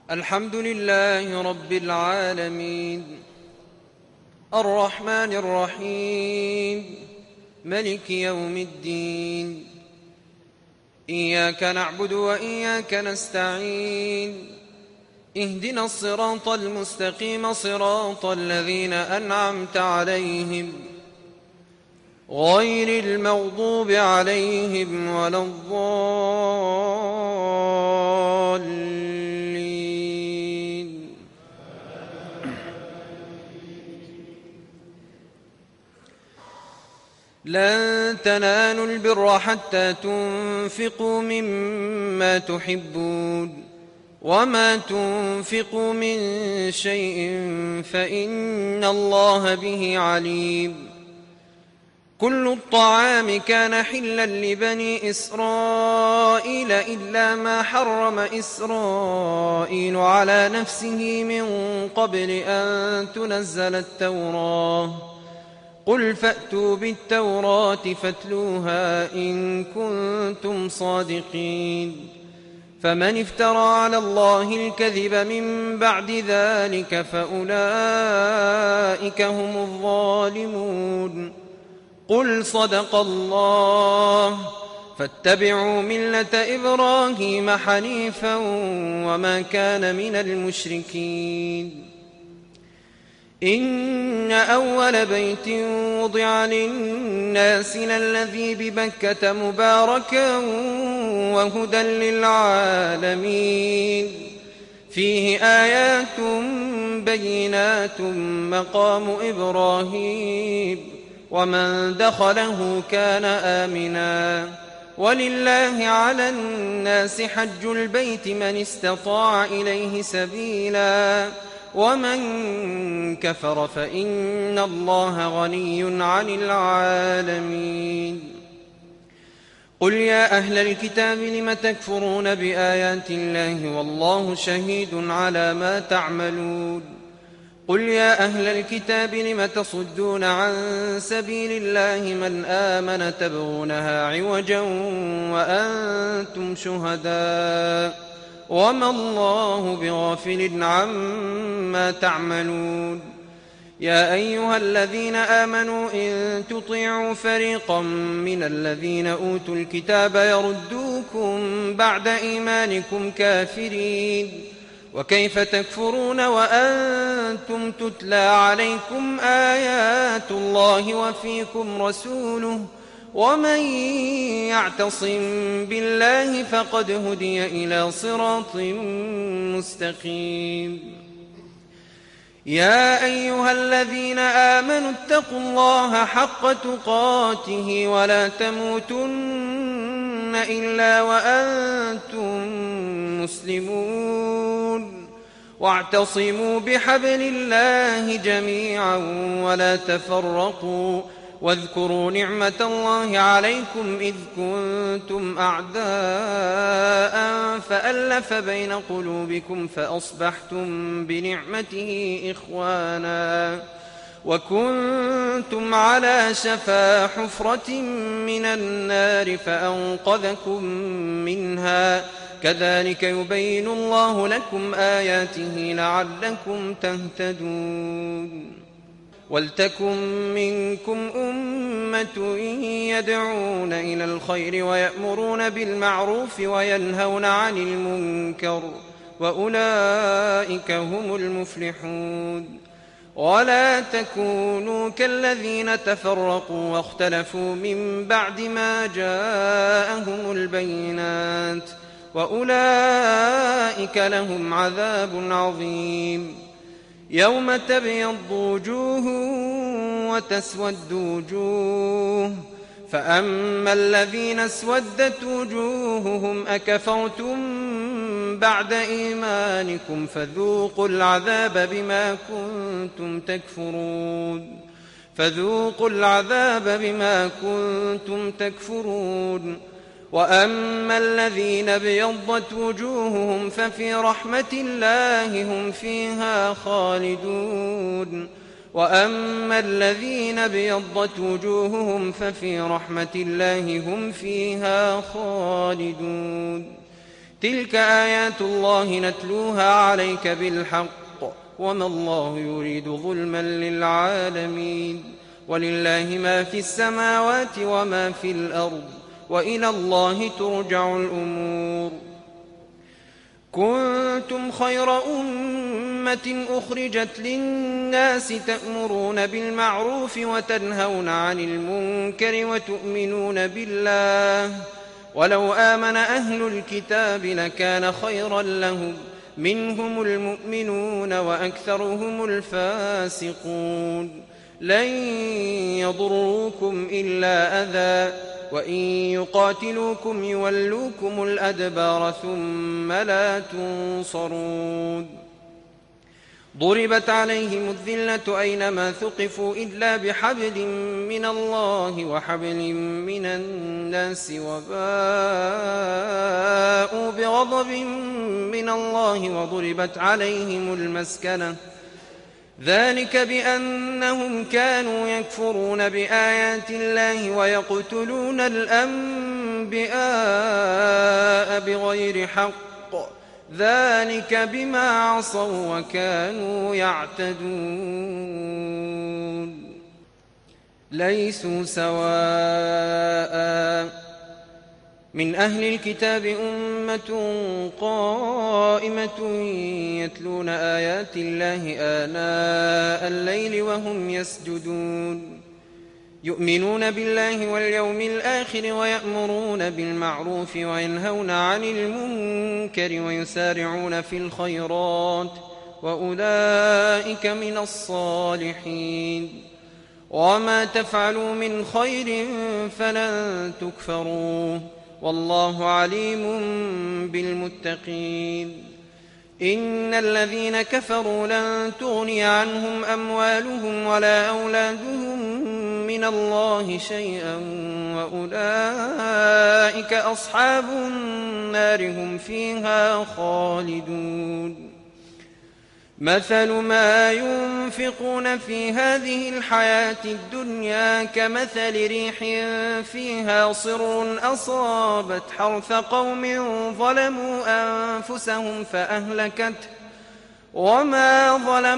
الحمد لله رب العالمين، الرحمن الرحيم، ملك يوم الدين. إياك نعبد وإياك نستعين، اهدنا الصراط المستقيم، صراط الذين أنعمت عليهم غير المغضوب عليهم ولا الضالين. لن تنالوا البر حتى تنفقوا مما تحبون، وما تنفقوا من شيء فإن الله به عليم. كل الطعام كان حلا لبني إسرائيل إلا ما حرم إسرائيل على نفسه من قبل أن تنزل التوراة. قل فأتوا بالتوراة فاتلوها إن كنتم صادقين. فمن افترى على الله الكذب من بعد ذلك فأولئك هم الظالمون. قل صدق الله، فاتبعوا ملة إبراهيم حنيفا وما كان من المشركين. إن أول بيت وضع للناس للذي ببكة مباركا وهدى للعالمين، فيه آيات بينات مقام إبراهيم ومن دخله كان آمنا. ولله على الناس حج البيت من استطاع إليه سبيلا، ومن كفر فإن الله غني عن العالمين. قل يا أهل الكتاب لم تكفرون بآيات الله والله شهيد على ما تعملون. قل يا أهل الكتاب لم تصدون عن سبيل الله من آمن تبغونها عوجا وأنتم شهداء وما الله بغافل عما تعملون. يا أيها الذين آمنوا إن تطيعوا فريقا من الذين أوتوا الكتاب يردوكم بعد إيمانكم كافرين. وكيف تكفرون وأنتم تتلى عليكم آيات الله وفيكم رسوله، ومن يعتصم بالله فقد هدي إلى صراط مستقيم. يا أيها الذين آمنوا اتقوا الله حق تقاته ولا تموتن إلا وأنتم مسلمون. واعتصموا بحبل الله جميعا ولا تفرقوا. واذكروا نعمة الله عليكم إذ كنتم أعداء فألف بين قلوبكم فأصبحتم بنعمته إخوانا، وكنتم على شفا حفرة من النار فأنقذكم منها. كذلك يبين الله لكم آياته لعلكم تهتدون. ولتكن منكم أمة يدعون إلى الخير ويأمرون بالمعروف وينهون عن المنكر، وأولئك هم المفلحون. ولا تكونوا كالذين تفرقوا واختلفوا من بعد ما جاءهم البينات، وأولئك لهم عذاب عظيم. يوم تبيض وجوه وتسود وجوه، فأما الذين اسودت وجوههم أكفرتم بعد إيمانكم فذوقوا العذاب بما كنتم تكفرون. وأما الذين ابيضت وجوههم ففي رحمة الله هم فيها خالدون. وأما الذين ابيضت وجوههم ففي رحمة الله هم فيها خالدون. تلك آيات الله نتلوها عليك بالحق وما الله يريد ظلما للعالمين ولله ما في السماوات وما في الأرض وإلى الله ترجع الأمور كنتم خير أمة أخرجت للناس تأمرون بالمعروف وتنهون عن المنكر وتؤمنون بالله ولو آمن أهل الكتاب لكان خيرا لهم منهم المؤمنون وأكثرهم الفاسقون لن يضروكم إلا أذى وإن يقاتلوكم يولوكم الأدبار ثم لا تنصرون ضربت عليهم الذلة أينما ثقفوا إلا بحبل من الله وحبل من الناس وباءوا بغضب من الله وضربت عليهم المسكنة ذلك بأنهم كانوا يكفرون بآيات الله ويقتلون الأنبياء بغير حق ذلك بما عصوا وكانوا يعتدون ليسوا سواء من أهل الكتاب أمة قائمة يتلون آيات الله آناء الليل وهم يسجدون يؤمنون بالله واليوم الآخر ويأمرون بالمعروف وينهون عن المنكر ويسارعون في الخيرات وأولئك من الصالحين وما تفعلوا من خير فلن تكفروه والله عليم بالمتقين إن الذين كفروا لن تغني عنهم أموالهم ولا أولادهم من الله شيئا وأولئك أصحاب النار هم فيها خالدون مثل ما ينفقون في هذه الحياة الدنيا كمثل ريح فيها صر أصابت حرث قوم ظلموا أنفسهم فأهلكته وما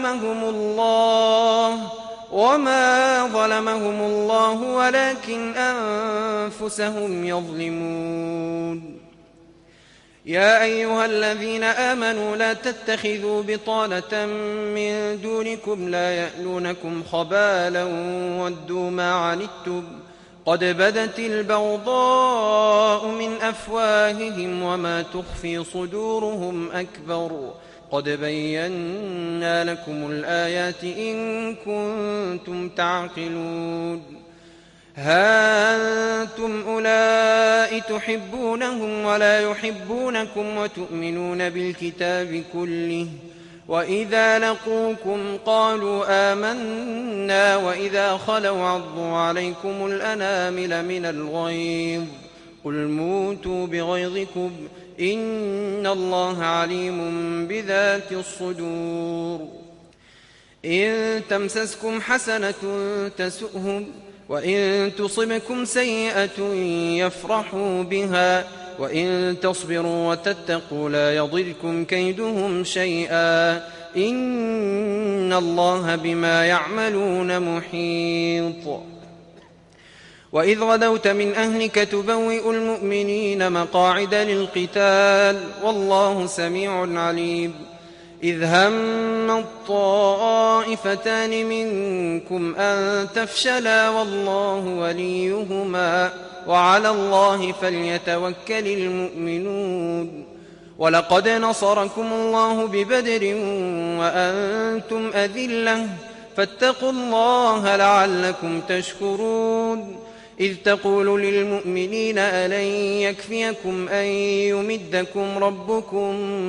ظلمهم الله ولكن أنفسهم يظلمون يا أيها الذين آمنوا لا تتخذوا بطانة من دونكم لا يألونكم خبالا ودوا ما عنتم قد بدت البغضاء من أفواههم وما تخفي صدورهم أكبر قد بينا لكم الآيات إن كنتم تعقلون ها أنتم أولئك تحبونهم ولا يحبونكم وتؤمنون بالكتاب كله وإذا لقوكم قالوا آمنا وإذا خلوا عضوا عليكم الأنامل من الغيظ قل موتوا بغيظكم إن الله عليم بذات الصدور إن تمسسكم حسنة تسؤهم وإن تصبكم سيئة يفرحوا بها وإن تصبروا وتتقوا لا يضركم كيدهم شيئا إن الله بما يعملون محيط وإذ غدوت من أهلك تبوئ المؤمنين مقاعد للقتال والله سميع عليم إذ هم الطائفتان منكم أن تفشلا والله وليهما وعلى الله فليتوكل المؤمنون ولقد نصركم الله ببدر وأنتم أذلة فاتقوا الله لعلكم تشكرون إذ تقول للمؤمنين ألن يكفيكم أن يمدكم ربكم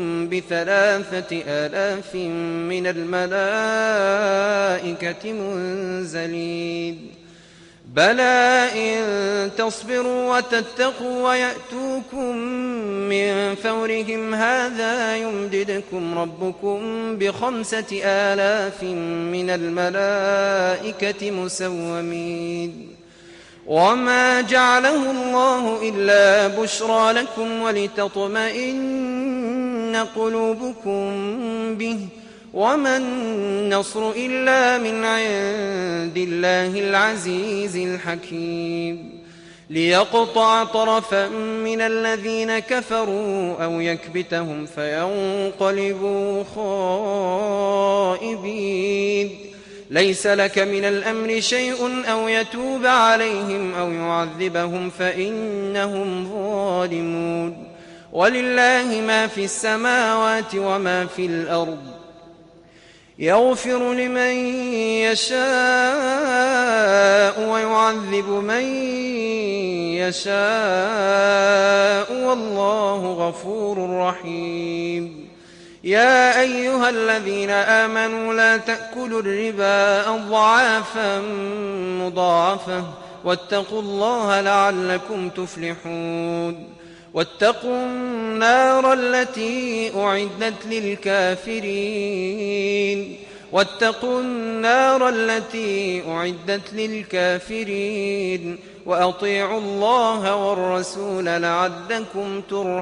ب3,000 من الملائكة منزلين بلى إن تصبروا وتتقوا ويأتوكم من فورهم هذا يمددكم ربكم ب5,000 من الملائكة مسومين وما جعله الله إلا بشرى لكم ولتطمئن تطمئن قلوبكم به وما النصر إلا من عند الله العزيز الحكيم ليقطع طرفا من الذين كفروا أو يكبتهم فينقلبوا خائبين ليس لك من الأمر شيء أو يتوب عليهم أو يعذبهم فإنهم ظالمون ولله ما في السماوات وما في الأرض يغفر لمن يشاء ويعذب من يشاء والله غفور رحيم يا أيها الذين آمنوا لا تأكلوا الربا أضعافا مضاعفة واتقوا الله لعلكم تفلحون واتقوا النار التي أعدت للكافرين وأطيعوا الله والرسول لعلكم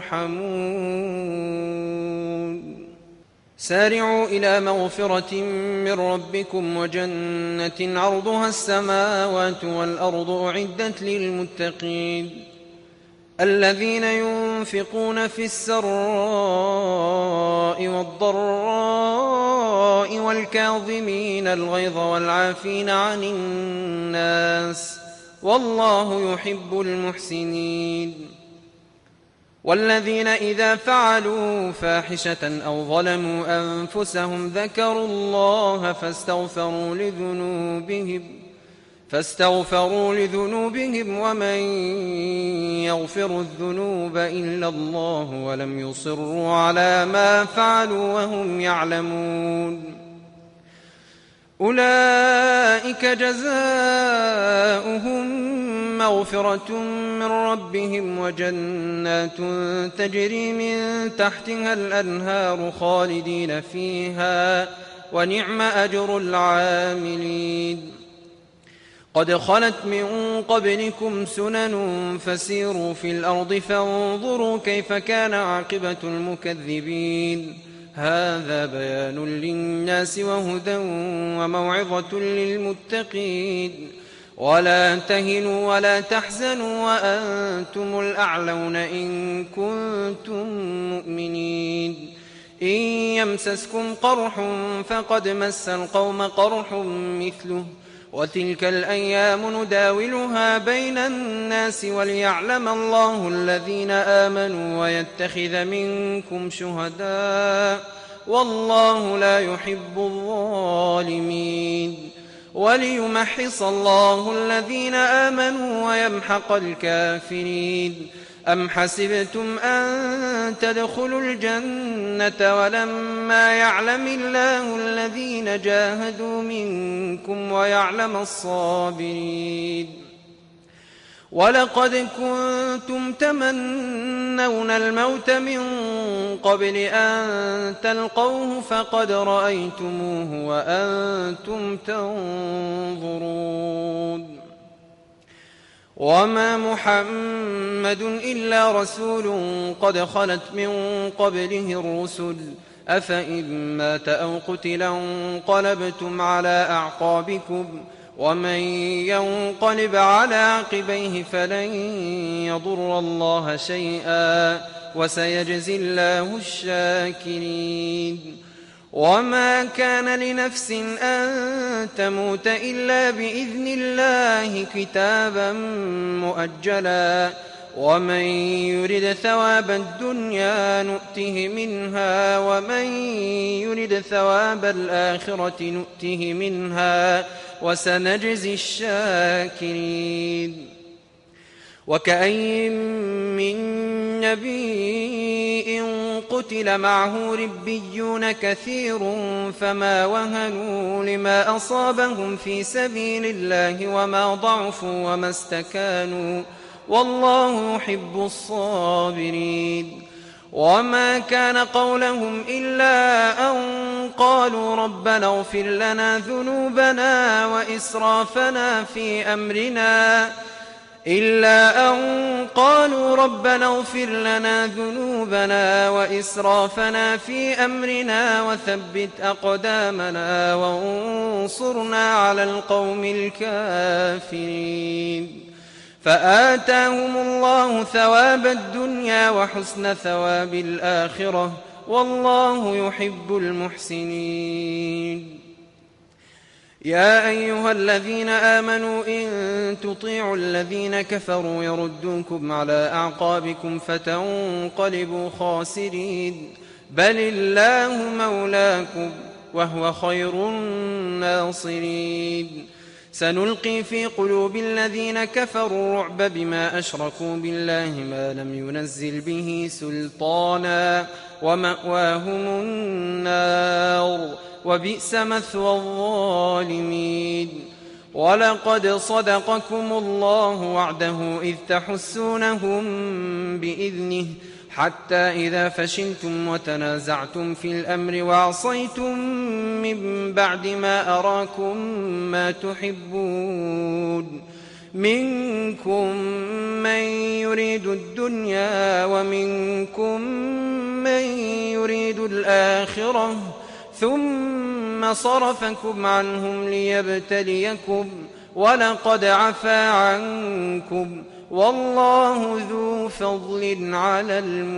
ترحمون سارعوا إلى مغفرة من ربكم وجنة عرضها السماوات والأرض أعدت للمتقين الذين ينفقون في السراء والضراء والكاظمين الغيظ والعافين عن الناس والله يحب المحسنين والذين إذا فعلوا فاحشة أو ظلموا أنفسهم ذكروا الله فاستغفروا لذنوبهم ومن يغفر الذنوب إلا الله ولم يصروا على ما فعلوا وهم يعلمون أولئك جزاؤهم مغفرة من ربهم وجنات تجري من تحتها الأنهار خالدين فيها ونعم أجر العاملين قد خلت من قبلكم سنن فسيروا في الأرض فانظروا كيف كان عاقبة المكذبين هذا بيان للناس وهدى وموعظة للمتقين ولا تهنوا ولا تحزنوا وأنتم الأعلون إن كنتم مؤمنين إن يمسسكم قرح فقد مس القوم قرح مثله وتلك الأيام نداولها بين الناس وليعلم الله الذين آمنوا ويتخذ منكم شهداء والله لا يحب الظالمين وليمحص الله الذين آمنوا ويمحق الكافرين أم حسبتم أن تدخلوا الجنة ولما يعلم الله الذين جاهدوا منكم ويعلم الصابرين ولقد كنتم تمنون الموت من قبل أن تلقوه فقد رأيتموه وأنتم تنظرون وما محمد إلا رسول قد خلت من قبله الرسل أفإن مات أو قتل انقلبتم على أعقابكم ومن ينقلب على عقبيه فلن يضر الله شيئا وسيجزي الله الشاكرين وما كان لنفس أن تموت إلا بإذن الله كتابا مؤجلا ومن يرد ثواب الدنيا نؤته منها ومن يرد ثواب الآخرة نؤته منها وسنجزي الشاكرين وكأين من نبي قتل معه ربيون كثير فما وهنوا لما أصابهم في سبيل الله وما ضعفوا وما استكانوا والله يحب الصابرين وما كان قولهم إلا أن قالوا ربنا اغفر لنا ذنوبنا وإسرافنا في أمرنا إلا أن قالوا ربنا اغفر لنا ذنوبنا وإسرافنا في أمرنا وثبت أقدامنا وانصرنا على القوم الكافرين فآتاهم الله ثواب الدنيا وحسن ثواب الآخرة والله يحب المحسنين. يا أيها الذين آمنوا إن تطيعوا الذين كفروا يردوكم على أعقابكم فتنقلبوا خاسرين بل الله مولاكم وهو خير الناصرين. سنلقي في قلوب الذين كفروا الرعب بما أشركوا بالله ما لم ينزل به سلطانا ومأواهم النار وبئس مثوى الظالمين. ولقد صدقكم الله وعده إذ تحسونهم بإذنه حتى إذا فشلتم وتنازعتم في الأمر وعصيتم من بعد ما أراكم ما تحبون منكم من يريد الدنيا ومنكم من يريد الآخرة ثم صرفكم عنهم ليبتليكم ولقد عفا عنكم والله ذو فضل على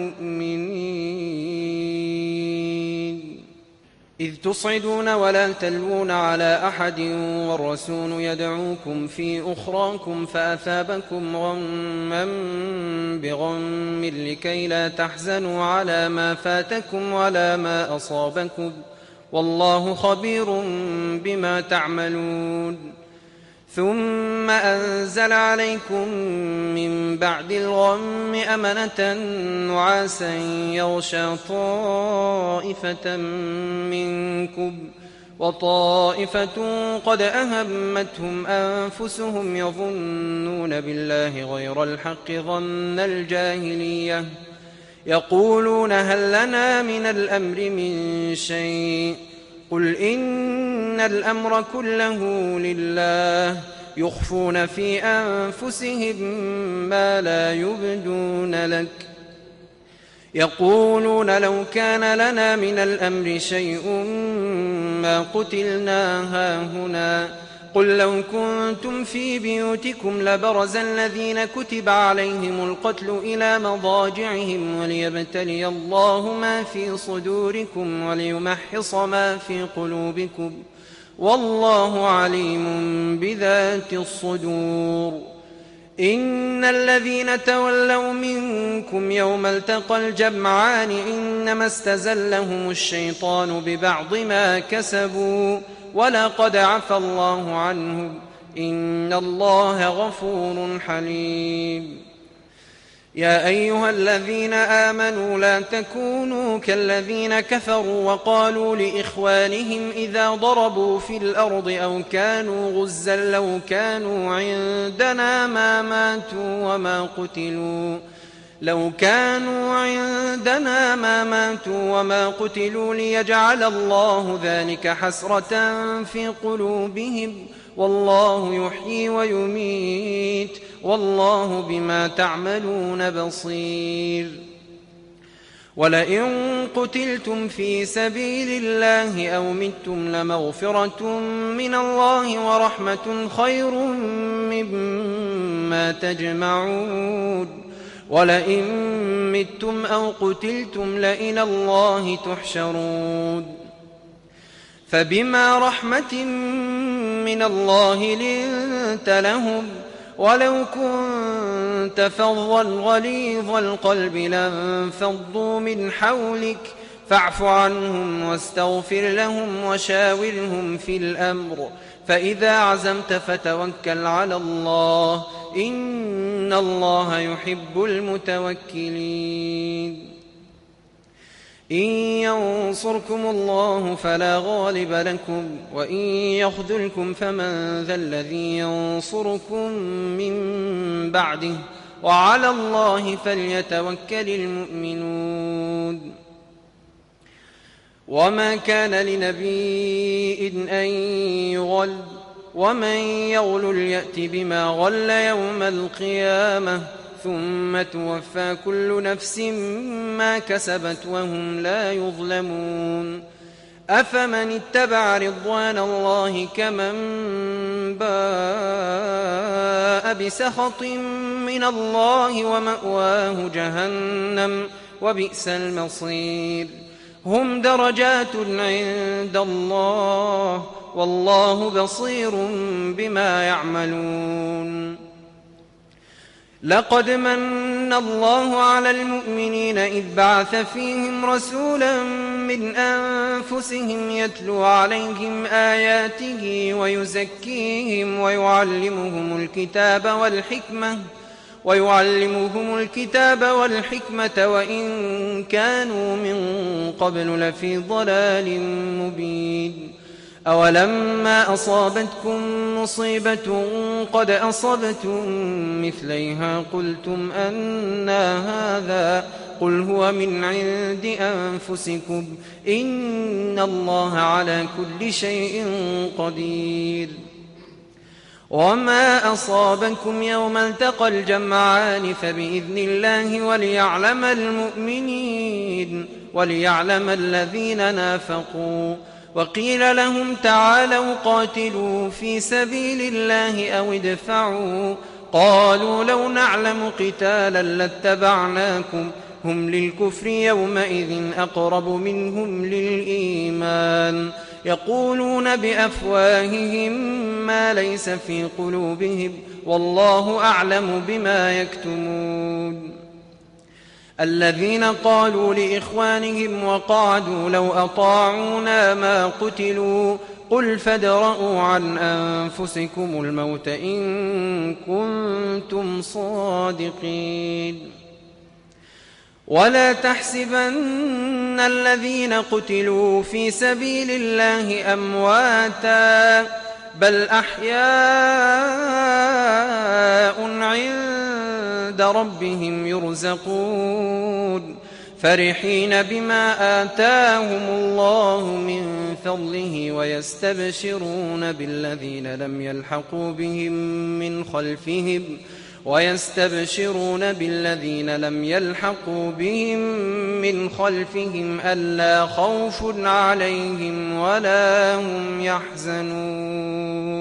المؤمنين. إذ تصعدون ولا تلوون على أحد والرسول يدعوكم في أخراكم فأثابكم غما بغم لكي لا تحزنوا على ما فاتكم ولا ما أصابكم والله خبير بما تعملون. ثم أنزل عليكم من بعد الغم أمنة نعاسا يغشى طائفة منكم وطائفة قد أهمتهم أنفسهم يظنون بالله غير الحق ظن الجاهلية يقولون هل لنا من الأمر من شيء قل إن الأمر كله لله يخفون في أنفسهم ما لا يبدون لك يقولون لو كان لنا من الأمر شيء ما قتلنا هاهنا قل لو كنتم في بيوتكم لبرز الذين كتب عليهم القتل إلى مضاجعهم وليبتلي الله ما في صدوركم وليمحص ما في قلوبكم والله عليم بذات الصدور. إن الذين تولوا منكم يوم التقى الجمعان إنما استزلهم الشيطان ببعض ما كسبوا ولقد عفى الله عنهم إن الله غفور حليم. يا أيها الذين آمنوا لا تكونوا كالذين كفروا وقالوا لإخوانهم إذا ضربوا في الأرض أو كانوا غزا لو كانوا عندنا ما ماتوا وما قتلوا ليجعل الله ذلك حسرة في قلوبهم والله يحيي ويميت والله بما تعملون بصير. ولئن قتلتم في سبيل الله أو متم لمغفرة من الله ورحمة خير مما تجمعون. ولئن متم أو قتلتم لإلى الله تحشرون. فبما رحمة من الله لنت لهم ولو كنت فظا غليظ القلب لانفضوا من حولك فاعف عنهم واستغفر لهم وشاورهم في الأمر فإذا عزمت فتوكل على الله إن الله يحب المتوكلين. إن ينصركم الله فلا غالب لكم وإن يخذلكم فمن ذا الذي ينصركم من بعده وعلى الله فليتوكل المؤمنون. وما كان لنبي أن يغل ومن يغلل يأت بما غل يوم القيامة ثم توفى كل نفس ما كسبت وهم لا يظلمون أفمن اتبع رضوان الله كمن باء بسخط من الله ومأواه جهنم وبئس المصير هم درجات عند الله والله بصير بما يعملون لقد من الله على المؤمنين إذ بعث فيهم رسولا من أنفسهم يتلو عليهم آياته ويزكيهم ويعلمهم الكتاب والحكمة وإن كانوا من قبل لفي ضلال مبين أولما أصابتكم مصيبة قد أصبتم مثليها قلتم أنى هذا قل هو من عند أنفسكم إن الله على كل شيء قدير وما أصابكم يوم التقى الجمعان فبإذن الله وليعلم الذين نافقوا وقيل لهم تعالوا قاتلوا في سبيل الله أو ادفعوا قالوا لو نعلم قتالا لاتبعناكم هم للكفر يومئذ أقرب منهم للإيمان يقولون بأفواههم ما ليس في قلوبهم والله أعلم بما يكتمون الذين قالوا لإخوانهم وقعدوا لو أطاعونا ما قتلوا قل فادرءوا عن أنفسكم الموت إن كنتم صادقين ولا تحسبن الذين قتلوا في سبيل الله أمواتا بل أحياء عند ربهم يرزقون فرحين بما آتاهم الله من فضله ويستبشرون بالذين لم يلحقوا بهم من خلفهم ألا خوف عليهم ولا هم يحزنون